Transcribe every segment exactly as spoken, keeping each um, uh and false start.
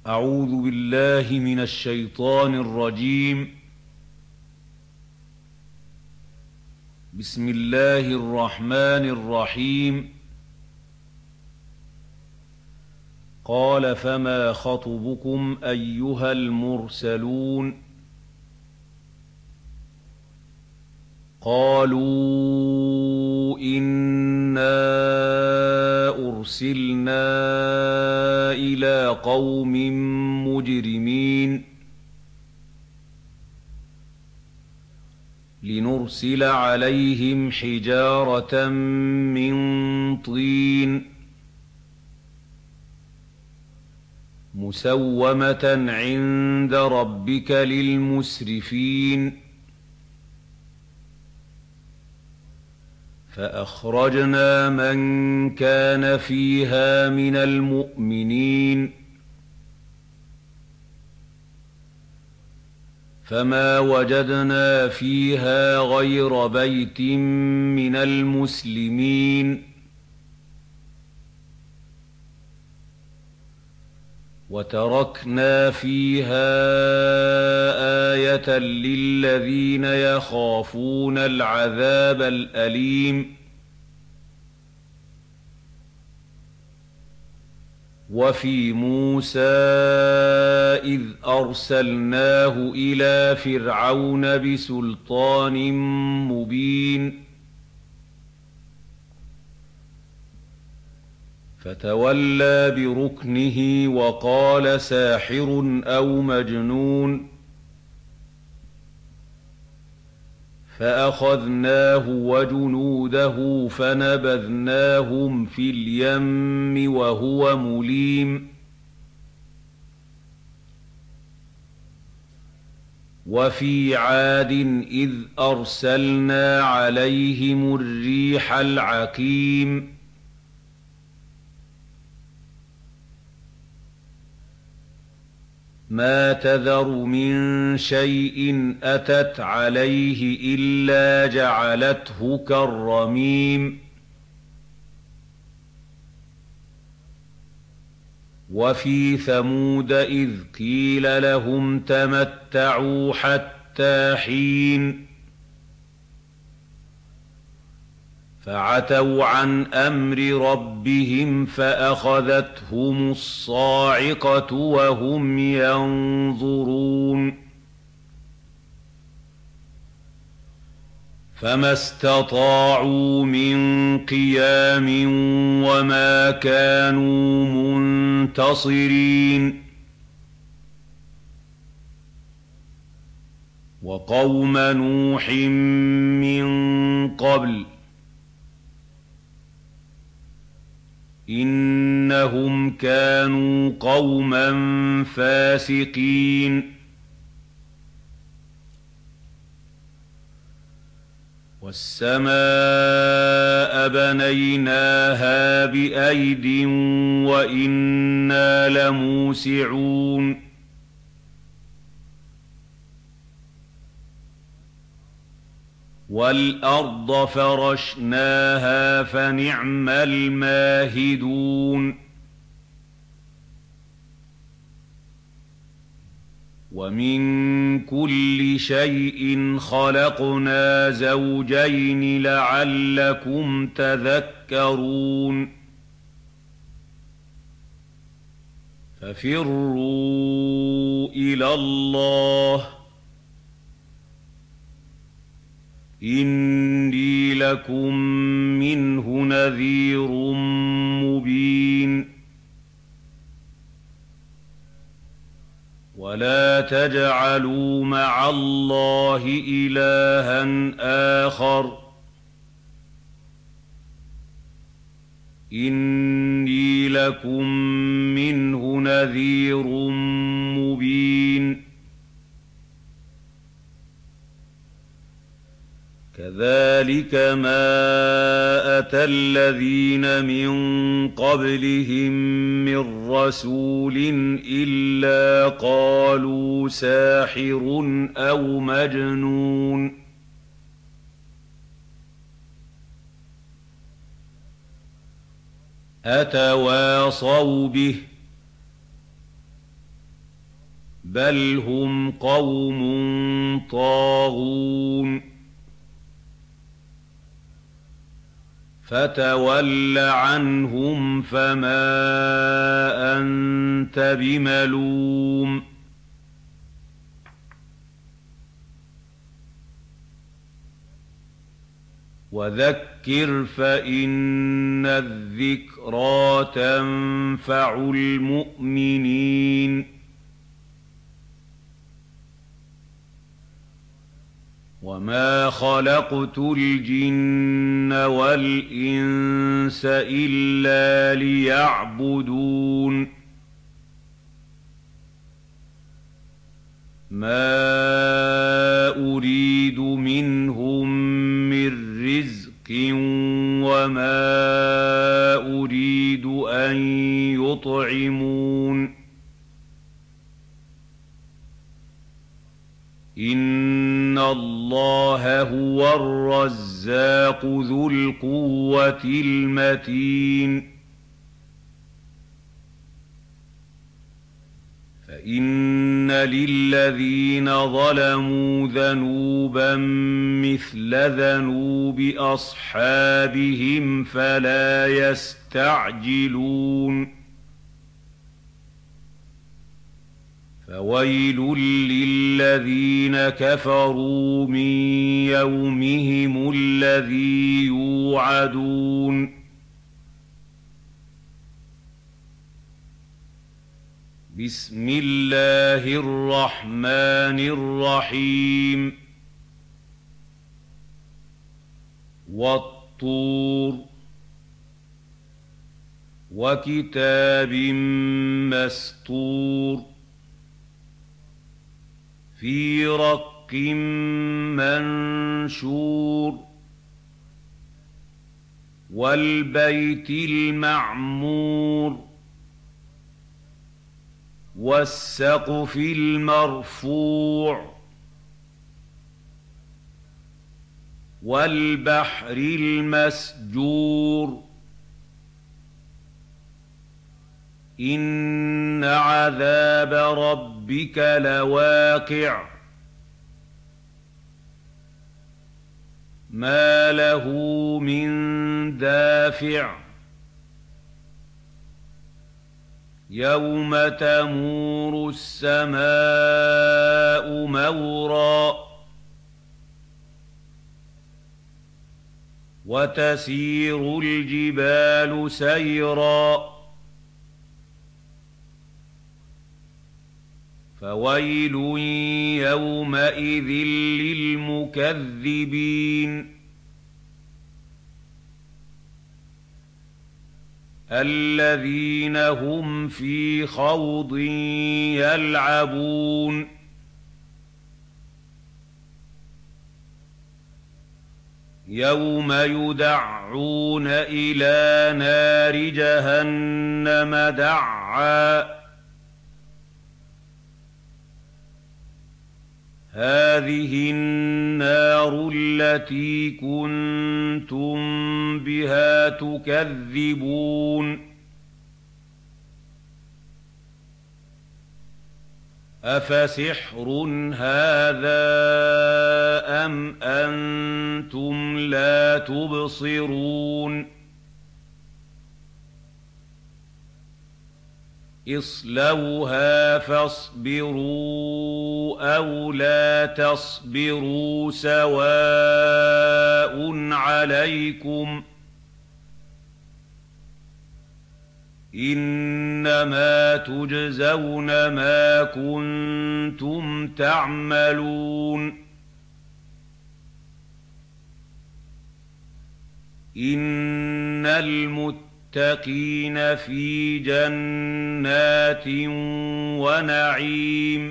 أعوذ بالله من الشيطان الرجيم. بسم الله الرحمن الرحيم. قال فما خطبكم أيها المرسلون؟ قالوا إنا أرسلنا إلى قوم مجرمين لنرسل عليهم حجارة من طين مسومة عند ربك للمسرفين. فأخرجنا من كان فيها من المؤمنين فما وجدنا فيها غير بيت من المسلمين وتركنا فيها آية للذين يخافون العذاب الأليم. وفي موسى إذ أرسلناه إلى فرعون بسلطان مبين فتولى بركنه وقال ساحر أو مجنون فأخذناه وجنوده فنبذناهم في اليم وهو مليم. وفي عاد إذ أرسلنا عليهم الريح العقيم ما تذر من شيء أتت عليه إلا جعلته كالرميم. وفي ثمود إذ قيل لهم تمتعوا حتى حين فعتوا عن أمر ربهم فأخذتهم الصاعقة وهم ينظرون فما استطاعوا من قيام وما كانوا منتصرين. وقوم نوح من قبل إنهم كانوا قوما فاسقين. والسماء بنيناها بأيد وإنا لموسعون. والأرض فرشناها فنعم الماهدون. ومن كل شيء خلقنا زوجين لعلكم تذكرون. ففروا إلى الله إني لكم منه نذير مبين. ولا تجعلوا مع الله إلها آخر إني لكم منه نذير مبين. كذلك ما أتى الذين من قبلهم من رسول إلا قالوا ساحر أو مجنون أتواصوا به بَلْ هُمْ قَوْمٌ طَاغُونَ فَتَوَلَّ عَنْهُمْ فَمَا أَنتَ بِمَلُومٍ وَذَكِّرْ فَإِنَّ الذِّكْرَىٰ تَنفَعُ الْمُؤْمِنِينَ وَمَا خَلَقْتُ الْجِنَّ وَالْإِنسَ إِلَّا لِيَعْبُدُونِ مَا أُرِيدُ مِنْهُم مِّن رِّزْقٍ وَمَا أُرِيدُ أَن يُطْعِمُونِ إِنَّ اللَّهَ هُوَ الرَّزَّاقُ ذُو الْقُوَّةِ الْمَتِينُ فَإِنَّ لِلَّذِينَ ظَلَمُوا ذَنُوبًا مِّثْلَ ذَنُوبِ أَصْحَابِهِمْ فَلَا يَسْتَعْجِلُونِ فَوَيْلٌ لِّلَّذِينَ كَفَرُوا مِن يَوْمِهِمُ الَّذِي يُوعَدُونَ بِسْمِ اللَّهِ الرَّحْمَٰنِ الرَّحِيمِ وَالطُّورِ وَكِتَابٍ مَّسْطُورٍ فِي رَقٍّ مَّنشُورٍ وَالْبَيْتِ الْمَعْمُورِ وَالسَّقْفِ الْمَرْفُوعِ وَالْبَحْرِ الْمَسْجُورِ إِنَّ عَذَابَ رَبِّكَ لَوَاقِعٌ مَا لَهُ مِن دَافِعٍ يَوْمَ تَمُورُ السَّمَاءُ مَوْرًا وَتَسِيرُ الْجِبَالُ سَيْرًا فَوَيْلٌ يَوْمَئِذٍ لِّلْمُكَذِّبِينَ الَّذِينَ هُمْ فِي خَوْضٍ يَلْعَبُونَ يَوْمَ يُدَعُّونَ إِلَىٰ نَارِ جَهَنَّمَ دَعًّا هَٰذِهِ النَّارُ الَّتِي كُنتُم بِهَا تُكَذِّبُونَ أَفَسِحْرٌ هَٰذَا أَمْ أَنتُمْ لَا تُبْصِرُونَ اصْلَوْهَا فَاصْبِرُوا أَوْ لَا تَصْبِرُوا سَوَاءٌ عَلَيْكُمْ إِنَّمَا تُجْزَوْنَ مَا كُنتُمْ تَعْمَلُونَ إِنَّ الْمُتَّقِينَ فِي جَنَّاتٍ وَنَعِيمٍ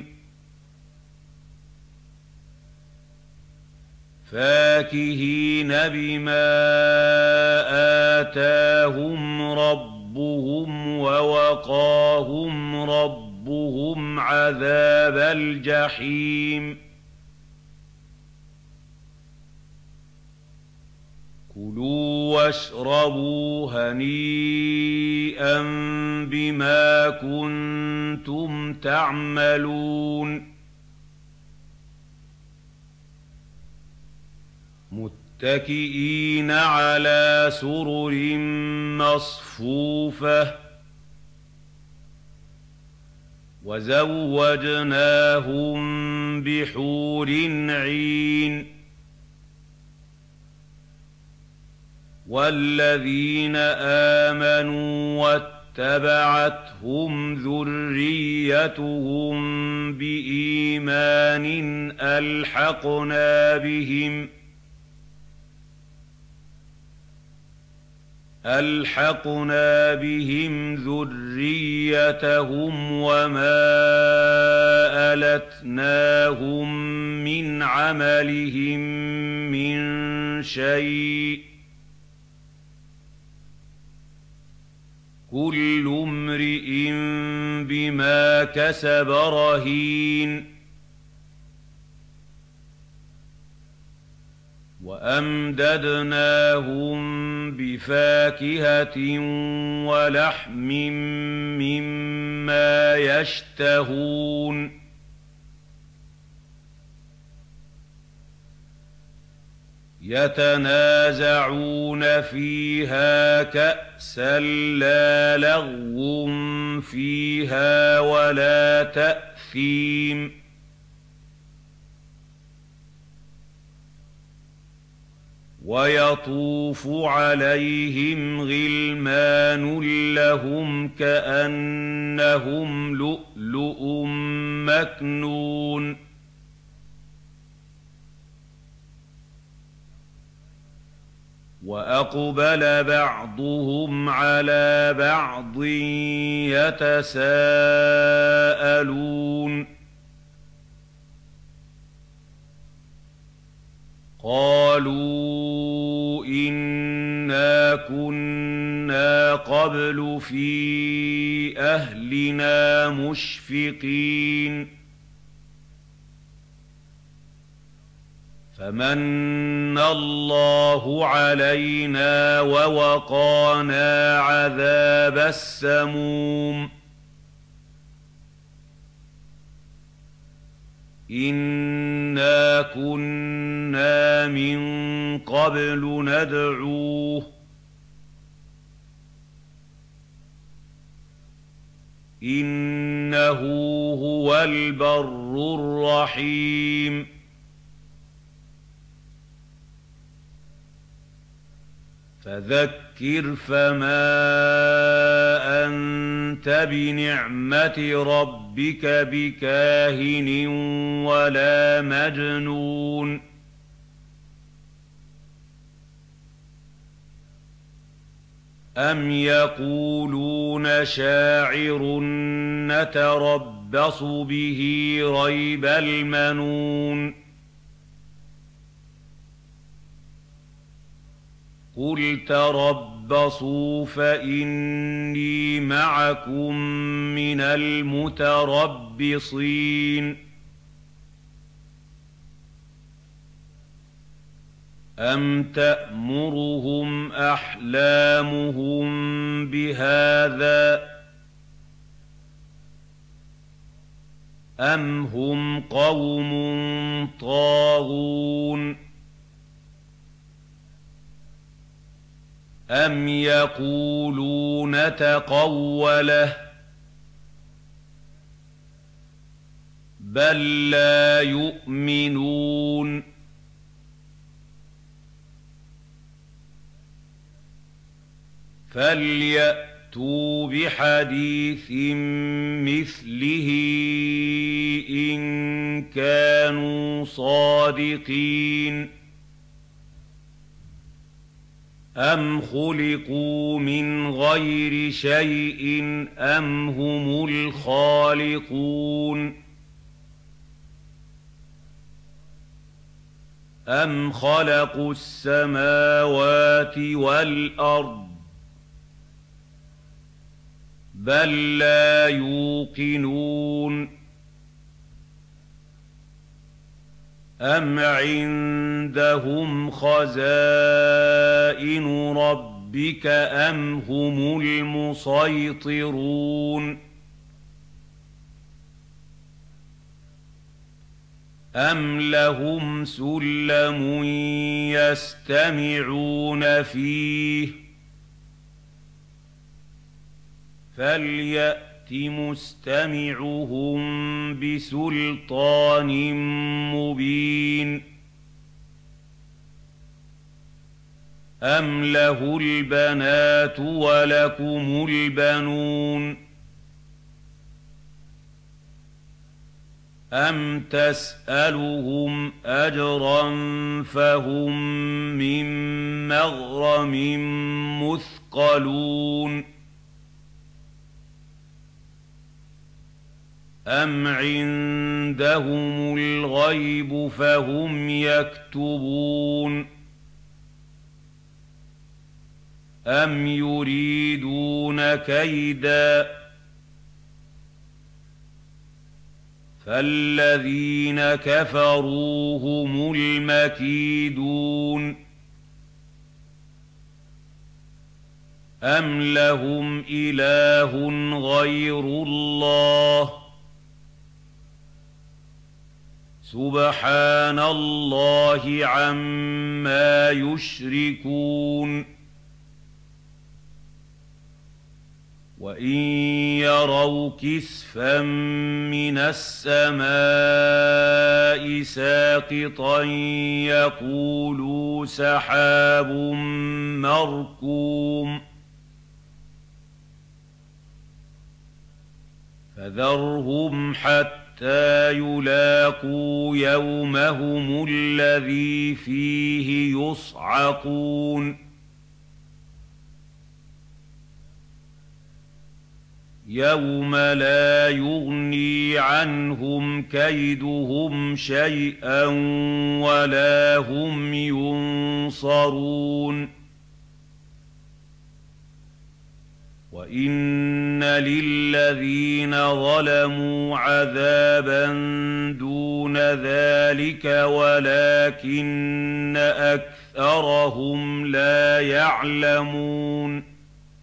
فَاكِهِينَ بِمَا آتَاهُمْ رَبُّهُمْ وَوَقَاهُمْ رَبُّهُمْ عَذَابَ الْجَحِيمِ كُلُوا وَاشْرَبُوا هَنِيئًا بِمَا كُنتُمْ تَعْمَلُونَ مُتَّكِئِينَ عَلَىٰ سُرُرٍ مَّصْفُوفَةٍ وَزَوَّجْنَاهُم بِحُورٍ عِينٍ وَالَّذِينَ آمَنُوا وَاتَّبَعَتْهُمْ ذُرِّيَّتُهُم بِإِيمَانٍ أَلْحَقْنَا بِهِمْ أَلْحَقْنَا بِهِمْ ذُرِّيَّتَهُمْ وَمَا أَلَتْنَاهُم مِّنْ عَمَلِهِم مِّن شَيْءٍ ۚ كُلُّ امْرِئٍ بِمَا كَسَبَ رَهِينٌ وَأَمْدَدْنَاهُم بِفَاكِهَةٍ وَلَحْمٍ مِّمَّا يَشْتَهُونَ يَتَنَازَعُونَ فِيهَا كَأْسًا لَّا لَغْوٌ فِيهَا وَلَا تَأْثِيمٌ وَيَطُوفُ عَلَيْهِمْ غِلْمَانٌ لَّهُمْ كَأَنَّهُمْ لُؤْلُؤٌ مَّكْنُونٌ وَأَقْبَلَ بَعْضُهُمْ عَلَىٰ بَعْضٍ يَتَسَاءَلُونَ قَالُوا إِنَّا كُنَّا قَبْلُ فِي أَهْلِنَا مُشْفِقِينَ فَمَنَّ اللَّهُ عَلَيْنَا وَوَقَانَا عَذَابَ السَّمُومِ إِنَّا كُنَّا مِن قَبْلُ نَدْعُوهُ ۖ إِنَّهُ هُوَ الْبَرُّ الرَّحِيمُ فَذَكِّرْ فَمَا أَنتَ بِنِعْمَةِ رَبِّكَ بِكَاهِنٍ وَلَا مَجْنُونٍ أَمْ يَقُولُونَ شَاعِرٌ نَّتَرَبَّصُ بِهِ رَيْبَ الْمَنُونِ قُلْ تَرَبَّصُوا فَإِنِّي مَعَكُم مِّنَ الْمُتَرَبِّصِينَ أَمْ تَأْمُرُهُمْ أَحْلَامُهُم بِهَٰذَا ۚ أَمْ هُمْ قَوْمٌ طَاغُونَ أَمْ يَقُولُونَ تَقَوَّلَهُ ۚ بَل لَّا يُؤْمِنُونَ فَلْيَأْتُوا بِحَدِيثٍ مِّثْلِهِ إِن كَانُوا صَادِقِينَ أَمْ خُلِقُوا مِنْ غَيْرِ شَيْءٍ أَمْ هُمُ الْخَالِقُونَ أَمْ خَلَقُوا السَّمَاوَاتِ وَالْأَرْضَ بَل لَّا يُوقِنُونَ أَمْ عِندَهُمْ خَزَائِنُ رَبِّكَ أَمْ هُمُ الْمُصَيْطِرُونَ أَمْ لَهُمْ سُلَّمٌ يَسْتَمِعُونَ فِيهِ فَلْيَأْتِ مُسْتَمِعُهُم بِسُلْطَانٍ مُّبِينٍ أَمْ لَهُ الْبَنَاتُ وَلَكُمُ الْبَنُونَ أَمْ تَسْأَلُهُمْ أَجْرًا فَهُم مِّن مَّغْرَمٍ مُّثْقَلُونَ أَمْ عِندَهُمُ الْغَيْبُ فَهُمْ يَكْتُبُونَ أَمْ يُرِيدُونَ كَيْدًا فَالَّذِينَ كَفَرُوا هُمُ الْمَكِيدُونَ أَمْ لَهُمْ إِلَٰهٌ غَيْرُ اللَّهِ سُبْحَانَ اللَّهِ عَمَّا يُشْرِكُونَ وَإِن يَرَوْا كِسْفًا مِّنَ السَّمَاءِ سَاقِطًا يَقُولُوا سَحَابٌ مَّرْكُومٌ فَذَرْهُمْ حَتَّىٰ يُلَاقُوا يَوْمَهُمُ الَّذِي فِيهِ يُصْعَقُونَ يَوْمَ لَا يُغْنِي عَنْهُمْ كَيْدُهُمْ شَيْئًا وَلَا هُمْ يُنصَرُونَ وَإِنَّ لِلَّذِينَ ظَلَمُوا عَذَابًا دُونَ ذَٰلِكَ وَلَٰكِنَّ أَكْثَرَهُمْ لَا يَعْلَمُونَ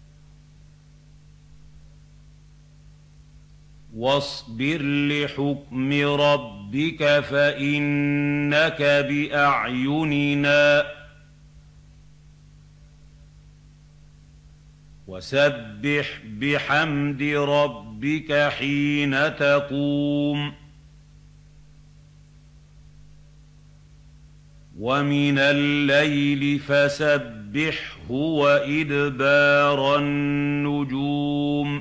وَاصْبِرْ لِحُكْمِ رَبِّكَ فَإِنَّكَ بِأَعْيُنِنَا وَسَبِّحْ بِحَمْدِ رَبِّكَ حِينَ تَقُومُ وَمِنَ اللَّيْلِ فَسَبِّحْهُ وَإِدْبَارَ النُّجُومِ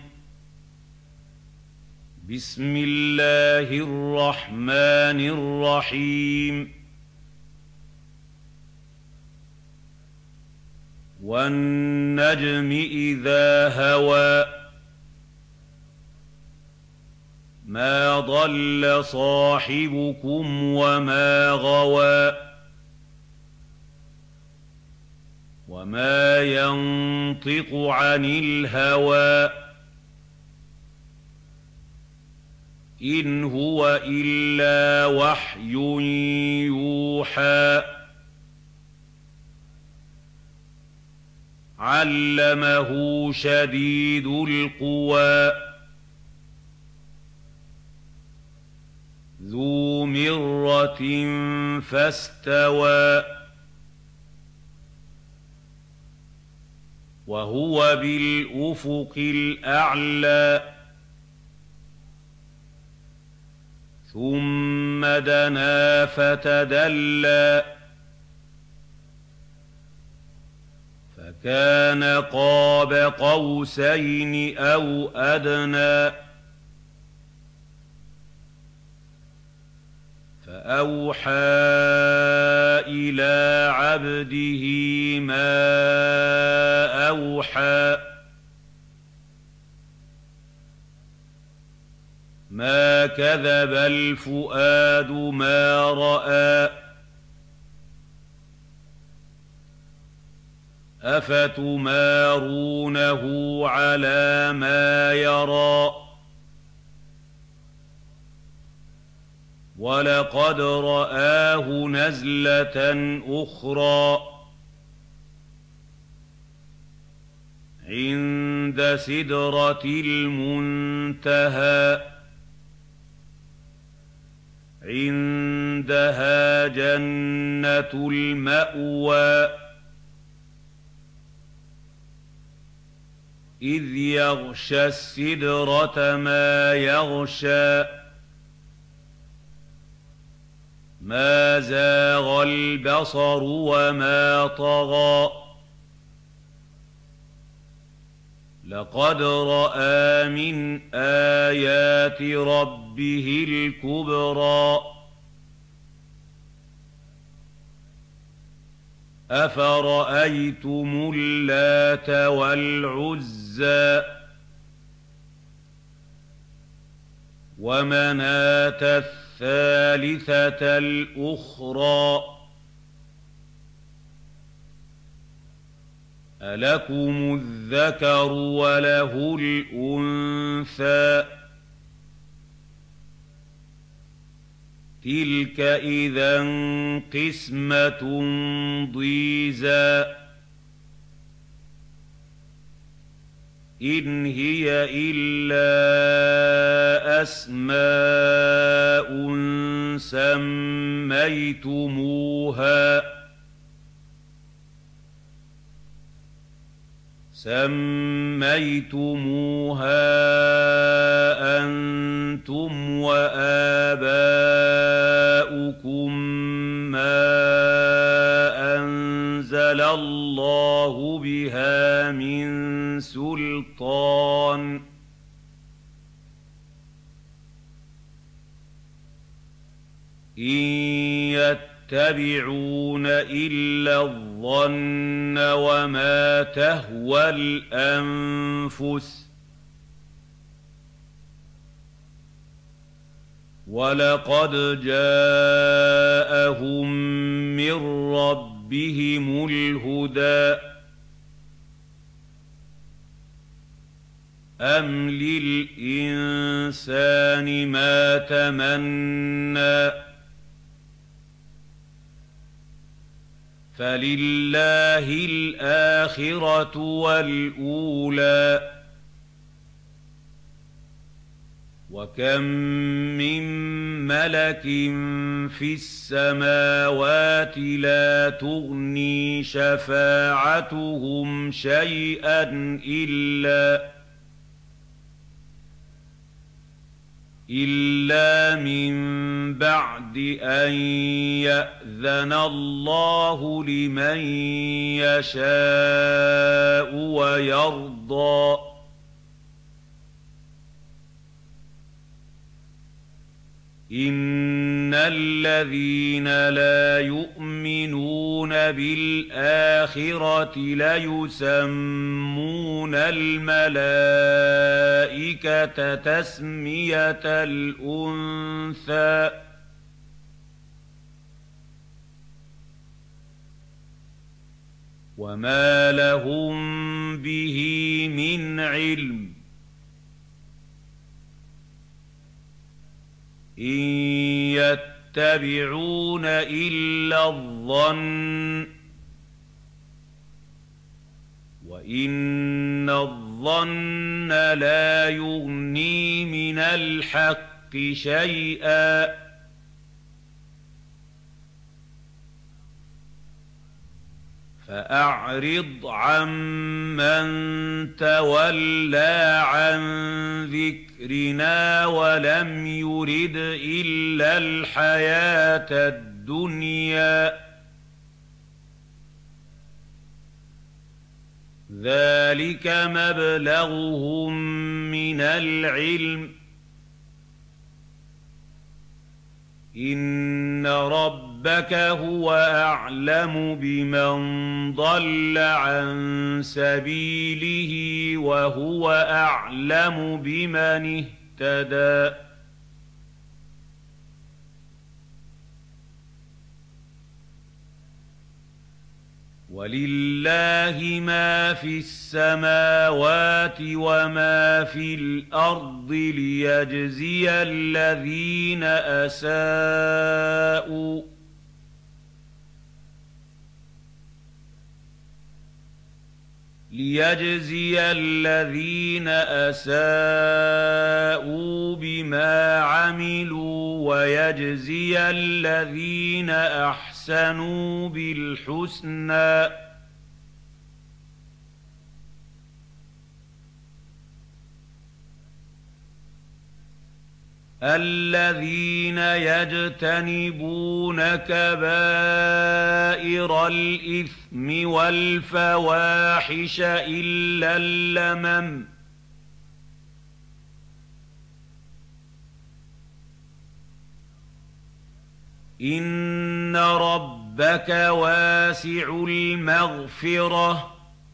بسم الله الرحمن الرحيم والنجم إذا هوى ما ضل صاحبكم وما غوى وما ينطق عن الهوى إن هو إلا وحي يوحى علمه شديد القوى ذو مرة فاستوى وهو بالأفق الأعلى ثم دنا فتدلى فكان قاب قوسين أو أدنى فأوحى إلى عبده ما أوحى ما كذب الفؤاد ما رأى أفتمارونه على ما يرى وَلَقَدْ رَآهُ نَزْلَةً أُخْرَىٰ عِندَ سِدْرَةِ الْمُنتَهَىٰ عِندَهَا جَنَّةُ الْمَأْوَىٰ إِذْ يَغْشَى السِّدْرَةَ مَا يَغْشَىٰ مَا زَاغَ الْبَصَرُ وَمَا طَغَىٰ لَقَدْ رَأَىٰ مِنْ آيَاتِ رَبِّهِ الْكُبْرَى أَفَرَأَيْتُمُ اللَّاتَ وَالْعُزَّىٰ وَمَنَاةَ الثَّالِثَةَ الْأُخْرَىٰ أَلَكُمُ الذَّكَرُ وَلَهُ الْأُنثَىٰ تِلْكَ إِذًا قِسْمَةٌ ضِيزَىٰ إِنْ هِيَ إِلَّا أَسْمَاءٌ سَمَّيْتُمُوهَا سَمَّيْتُمُوهَا أَنتُمْ وَآبَاؤُكُم مَّا أَنزَلَ اللَّهُ بِهَا مِن سُلْطَانٍ إِن يَتَّبِعُونَ إِلَّا الظَّنَّ وَمَا تَهْوَى الْأَنفُسُ وَلَقَدْ جَاءَهُم مِّن رَّبِّهِمُ الْهُدَىٰ أَمْ لِلْإِنسَانِ مَا تَمَنَّىٰ فَلِلَّهِ الْآخِرَةُ وَالْأُولَىٰ وَكَم مِّن مَّلَكٍ فِي السَّمَاوَاتِ لَا تُغْنِي شَفَاعَتُهُمْ شَيْئًا إِلَّا إِلَّا مِن بَعْدِ أَن يَأْذَنَ اللَّهُ لِمَن يَشَاءُ وَيَرْضَىٰ إِنَّ الَّذِينَ لَا يُؤْمِنُونَ بِالْآخِرَةِ لَيُسَمُّونَ الْمَلَائِكَةَ تَسْمِيَةَ الْأُنثَىٰ وَمَا لَهُم بِهِ مِنْ عِلْمٍ إِن يَتَّبِعُونَ إِلَّا الظَّنَّ وَإِنَّ الظَّنَّ لَا يُغْنِي مِنَ الْحَقِّ شَيْئًا فَأَعْرِضْ عَمَّن تَوَلَّىٰ عَن ذِكْرِنَا وَلَمْ يُرِدْ إِلَّا الْحَيَاةَ الدُّنْيَا ذَٰلِكَ مَبْلَغُهُم مِّنَ الْعِلْمِ إِنَّ رَبَّكَ هُوَ أَعْلَمُ بِمَن ضَلَّ عَن سَبِيلِهِ وَهُوَ أَعْلَمُ بِمَنِ اهْتَدَىٰ وَلِلَّهِ مَا فِي السَّمَاوَاتِ وَمَا فِي الْأَرْضِ لِيَجْزِيَ الَّذِينَ أَسَاءُوا لِيَجْزِيَ الَّذِينَ أَسَاءُوا بِمَا عَمِلُوا وَيَجْزِيَ الَّذِينَ أَحْسَنُوا بِالْحُسْنَى ۚ الَّذِينَ يَجْتَنِبُونَ كَبَائِرَ الْإِثْمِ وَالْفَوَاحِشَ إِلَّا اللَّمَمَ ۚ إِنَّ رَبَّكَ وَاسِعُ الْمَغْفِرَةِ ۚ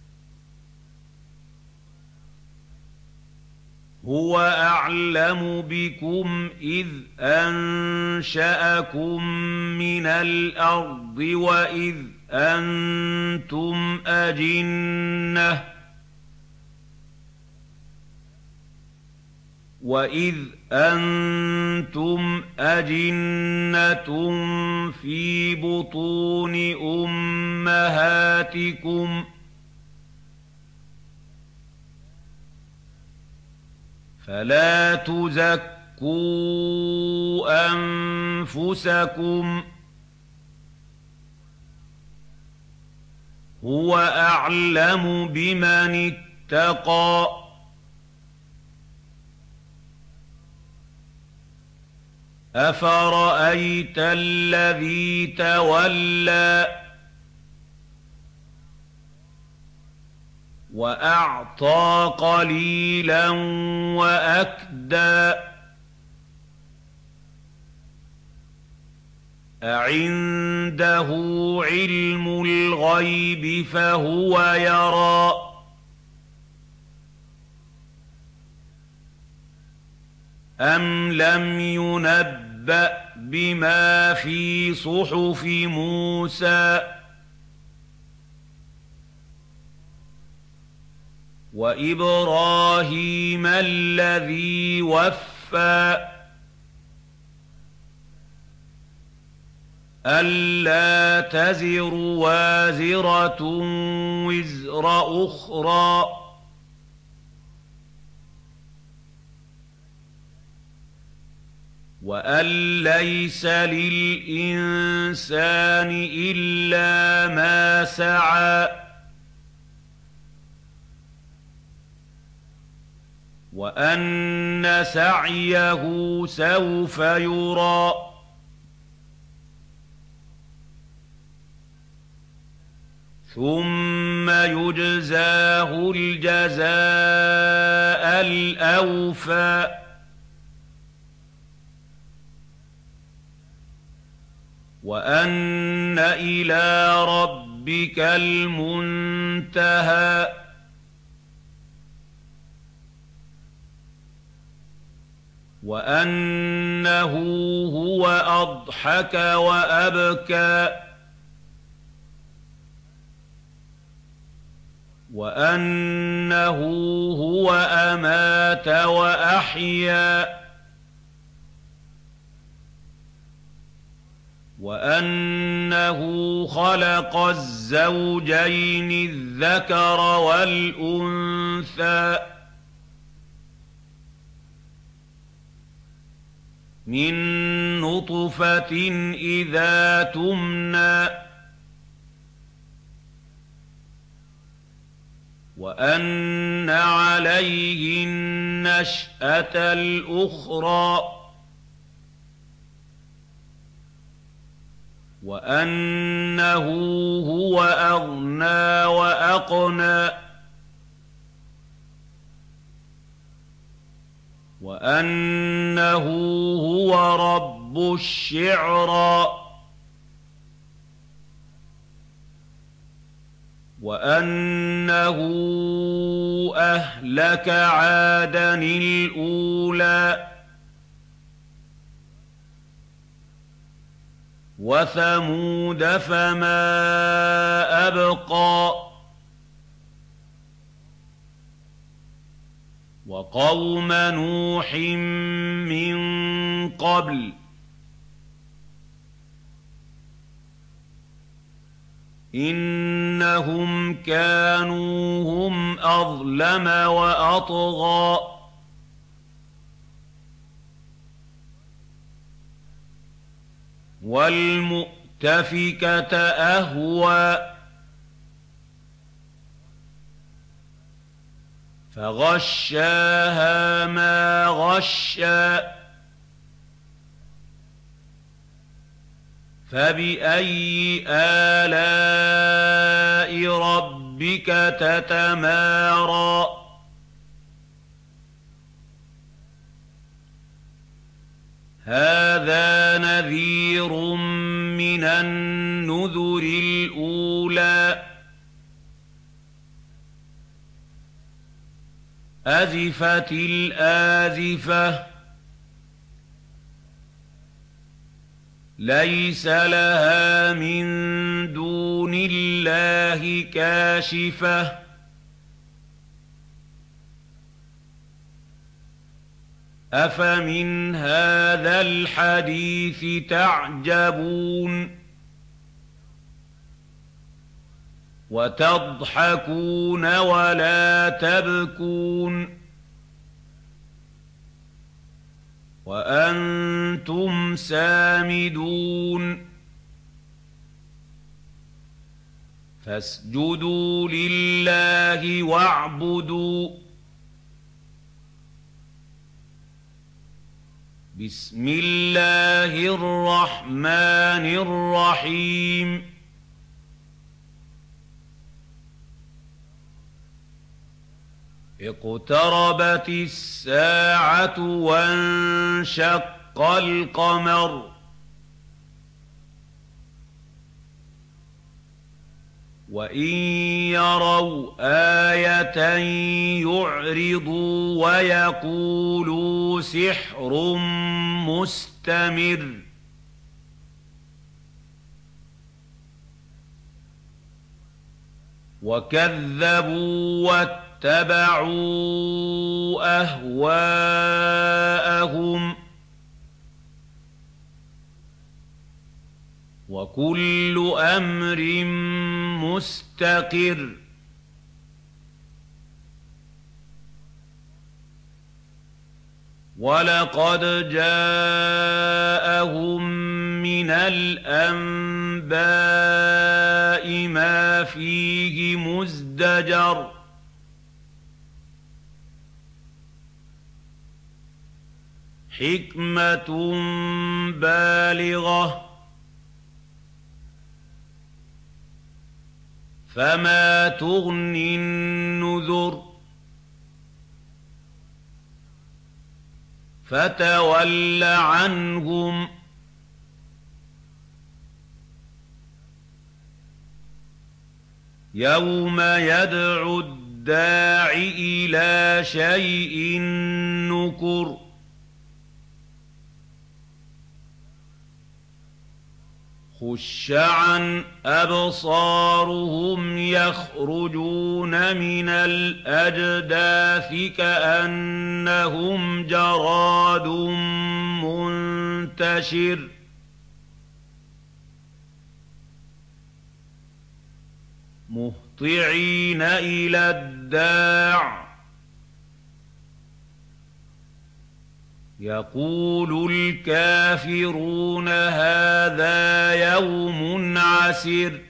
هُوَ أَعْلَمُ بِكُمْ إِذْ أَنشَأَكُم مِّنَ الْأَرْضِ وَإِذْ أَنتُمْ أَجِنَّةٌ وَإِذْ أَنتُمْ أَجِنَّةٌ فِي بُطُونِ أُمَّهَاتِكُمْ ۖ فَلَا تُزَكُّوا أَنفُسَكُمْ ۖ هُوَ أَعْلَمُ بِمَنِ اتَّقَىٰ أَفَرَأَيْتَ الَّذِي تَوَلَّىٰ وَأَعْطَىٰ قَلِيلًا وَأَكْدَىٰ أَعِندَهُ عِلْمُ الْغَيْبِ فَهُوَ يَرَىٰ أَمْ لَمْ يُنَبَّأْ بِمَا فِي صُحُفِ مُوسَىٰ وَإِبْرَاهِيمَ الَّذِي وَفَّىٰ أَلَّا تَزِرُ وَازِرَةٌ وِزْرَ أُخْرَىٰ ۚ وَأَن لَّيْسَ لِلْإِنسَانِ إِلَّا مَا سَعَىٰ وَأَنَّ سَعْيَهُ سَوْفَ يُرَىٰ ثُمَّ يُجْزَاهُ الْجَزَاءَ الْأَوْفَىٰ وَأَنَّ إِلَىٰ رَبِّكَ الْمُنتَهَىٰ وَأَنَّهُ هُوَ أَضْحَكَ وَأَبْكَىٰ وَأَنَّهُ هُوَ أَمَاتَ وَأَحْيَا وَأَنَّهُ خَلَقَ الزَّوْجَيْنِ الذَّكَرَ وَالْأُنثَىٰ مِن نُّطْفَةٍ إِذَا تُمْنَىٰ وَأَنَّ عَلَيْهِ النَّشْأَةَ الْأُخْرَىٰ وَأَنَّهُ هُوَ أَغْنَىٰ وَأَقْنَىٰ وَأَنَّهُ هُوَ رَبُّ الشِّعْرَىٰ وَأَنَّهُ أَهْلَكَ عَادًا الْأُولَىٰ وثمود فما أبقى وقوم نوح من قبل إنهم كانوا هم أظلم وأطغى والمؤتفكة أهوى فغشاها ما غشى فبأي آلاء ربك تتمارى هذا نذير من النذر الأولى أزفت الآزفة ليس لها من دون الله كاشفة أفمن هذا الحديث تعجبون وتضحكون ولا تبكون وأنتم سامدون فاسجدوا لله واعبدوا بسم الله الرحمن الرحيم اقتربت الساعة وانشق القمر وإن يروا آية يعرضوا ويقولوا سحر مستمر وكذبوا واتبعوا أهواءهم وكل أمر مستقر ولقد جاءهم من الأنباء ما فيه مزدجر حكمة بالغة فما تغني النذر فتول عنهم يوم يدعو الداع إلى شيء نكر خش عن أبصارهم يخرجون من الأجداث كأنهم جراد منتشر مهطعين إلى الداع يقول الكافرون هذا يوم عسر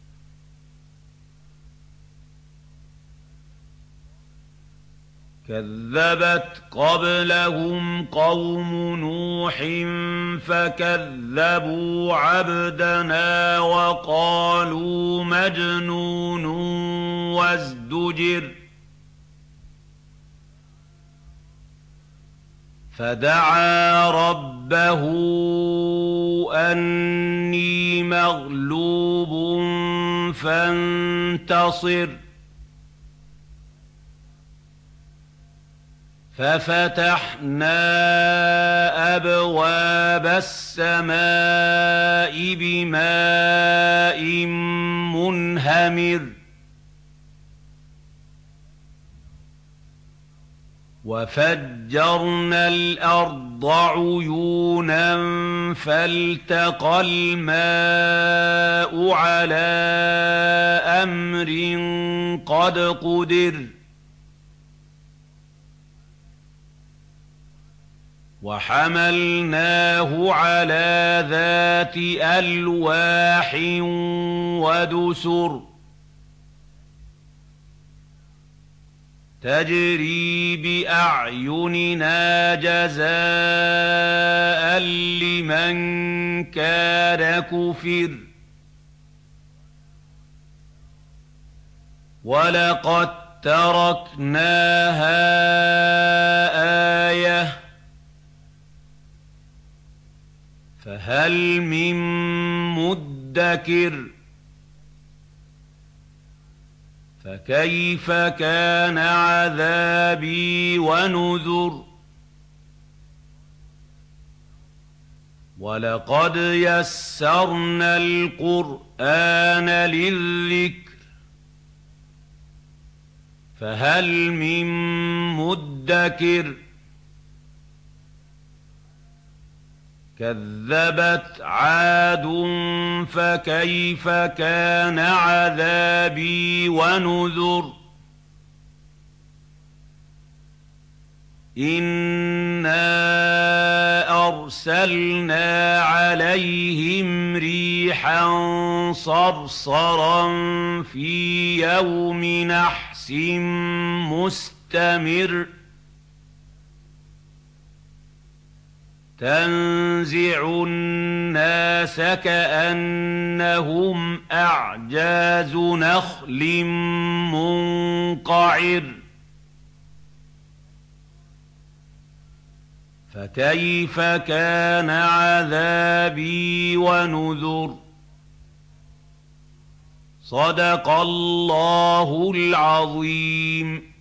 كذبت قبلهم قوم نوح فكذبوا عبدنا وقالوا مجنون وازدجر فدعا ربه أني مغلوب فانتصر ففتحنا أبواب السماء بماء منهمر وفجرنا الأرض عيونا فالتقى الماء على أمر قد قدر وحملناه على ذات ألواح ودسر تجري بأعيننا جزاء لمن كان كفر ولقد تركناها آية فهل من مدكر فكيف كان عذابي ونذر ولقد يسرنا القرآن للذكر فهل من مدكر كذبت عاد فكيف كان عذابي ونذر إنا أرسلنا عليهم ريحا صرصرا في يوم نحس مستمر تنزع الناس كأنهم أعجاز نخل منقعر فكيف كان عذابي ونذر صدق الله العظيم.